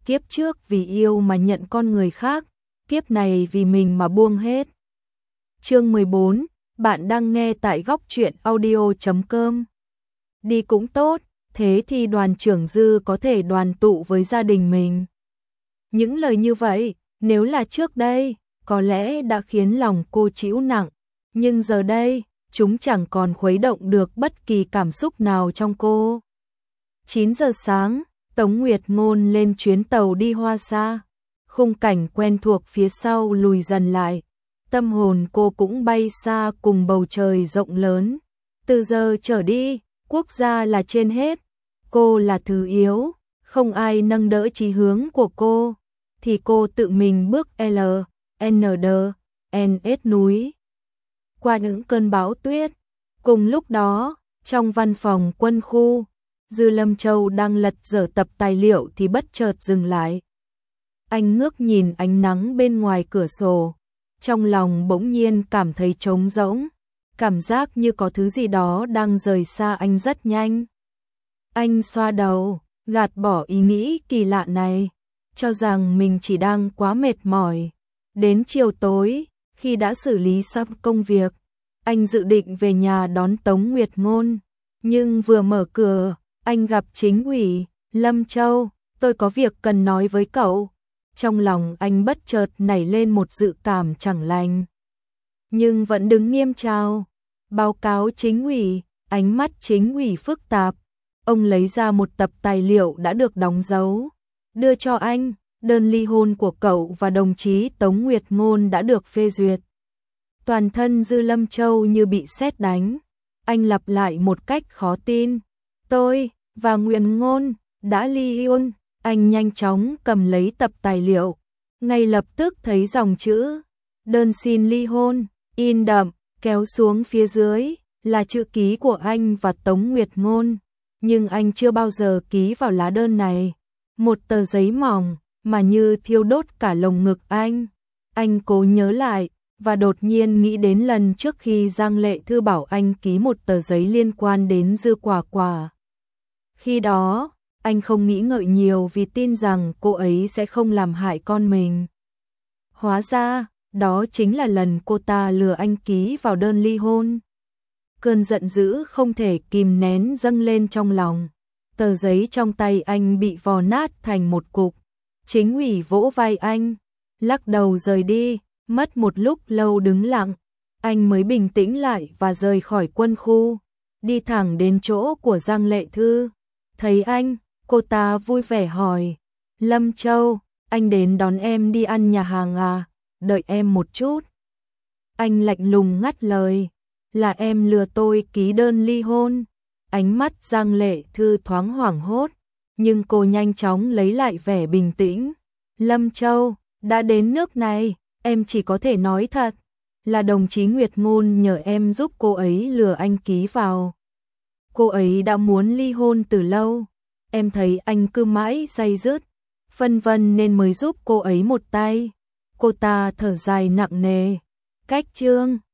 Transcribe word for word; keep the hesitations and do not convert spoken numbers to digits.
kiếp trước vì yêu mà nhận con người khác, kiếp này vì mình mà buông hết. Chương mười bốn, bạn đang nghe tại góc truyện audio chấm com. Đi cũng tốt, thế thì Đoàn Trưởng Dư có thể đoàn tụ với gia đình mình. Những lời như vậy, nếu là trước đây, có lẽ đã khiến lòng cô chịu nặng, nhưng giờ đây, chúng chẳng còn khuấy động được bất kỳ cảm xúc nào trong cô. chín giờ sáng, Tống Nguyệt Ngôn lên chuyến tàu đi Hoa Sa. Khung cảnh quen thuộc phía sau lùi dần lại. Tâm hồn cô cũng bay xa cùng bầu trời rộng lớn. Từ giờ trở đi, quốc gia là trên hết. Cô là thứ yếu, không ai nâng đỡ chí hướng của cô. Thì cô tự mình bước L, N D, N S núi. Qua những cơn bão tuyết. Cùng lúc đó, trong văn phòng quân khu, Dư Lâm Châu đang lật dở tập tài liệu thì bất chợt dừng lại. Anh ngước nhìn ánh nắng bên ngoài cửa sổ, trong lòng bỗng nhiên cảm thấy trống rỗng, cảm giác như có thứ gì đó đang rời xa anh rất nhanh. Anh xoa đầu, gạt bỏ ý nghĩ kỳ lạ này, cho rằng mình chỉ đang quá mệt mỏi. Đến chiều tối, khi đã xử lý xong công việc, anh dự định về nhà đón Tống Nguyệt Ngôn, nhưng vừa mở cửa, anh gặp chính ủy, Lâm Châu, tôi có việc cần nói với cậu. Trong lòng anh bất chợt nảy lên một dự cảm chẳng lành. Nhưng vẫn đứng nghiêm chào. Báo cáo chính ủy, ánh mắt chính ủy phức tạp. Ông lấy ra một tập tài liệu đã được đóng dấu. Đưa cho anh, đơn ly hôn của cậu và đồng chí Tống Nguyệt Ngôn đã được phê duyệt. Toàn thân Dư Lâm Châu như bị sét đánh. Anh lặp lại một cách khó tin. Tôi và Nguyệt Ngôn đã ly hôn. Anh nhanh chóng cầm lấy tập tài liệu, ngay lập tức thấy dòng chữ đơn xin ly hôn, in đậm, kéo xuống phía dưới, là chữ ký của anh và Tống Nguyệt Ngôn, nhưng anh chưa bao giờ ký vào lá đơn này. Một tờ giấy mỏng, mà như thiêu đốt cả lồng ngực anh. Anh cố nhớ lại, và đột nhiên nghĩ đến lần trước khi Giang Lệ Thư bảo anh ký một tờ giấy liên quan đến Dư Quả Quả. Khi đó, anh không nghĩ ngợi nhiều vì tin rằng cô ấy sẽ không làm hại con mình. Hóa ra, đó chính là lần cô ta lừa anh ký vào đơn ly hôn. Cơn giận dữ không thể kìm nén dâng lên trong lòng. Tờ giấy trong tay anh bị vò nát thành một cục. Chính ủy vỗ vai anh, lắc đầu rời đi, mất một lúc lâu đứng lặng. Anh mới bình tĩnh lại và rời khỏi quân khu, đi thẳng đến chỗ của Giang Lệ Thư. Thấy anh, cô ta vui vẻ hỏi, Lâm Châu, anh đến đón em đi ăn nhà hàng à, đợi em một chút. Anh lạnh lùng ngắt lời, là em lừa tôi ký đơn ly hôn. Ánh mắt Giang Lệ Thư thoáng hoảng hốt, nhưng cô nhanh chóng lấy lại vẻ bình tĩnh. Lâm Châu, đã đến nước này, em chỉ có thể nói thật, là đồng chí Nguyệt Ngôn nhờ em giúp cô ấy lừa anh ký vào. Cô ấy đã muốn ly hôn từ lâu. Em thấy anh cứ mãi day dứt, phân vân nên mới giúp cô ấy một tay. Cô ta thở dài nặng nề. Cách chương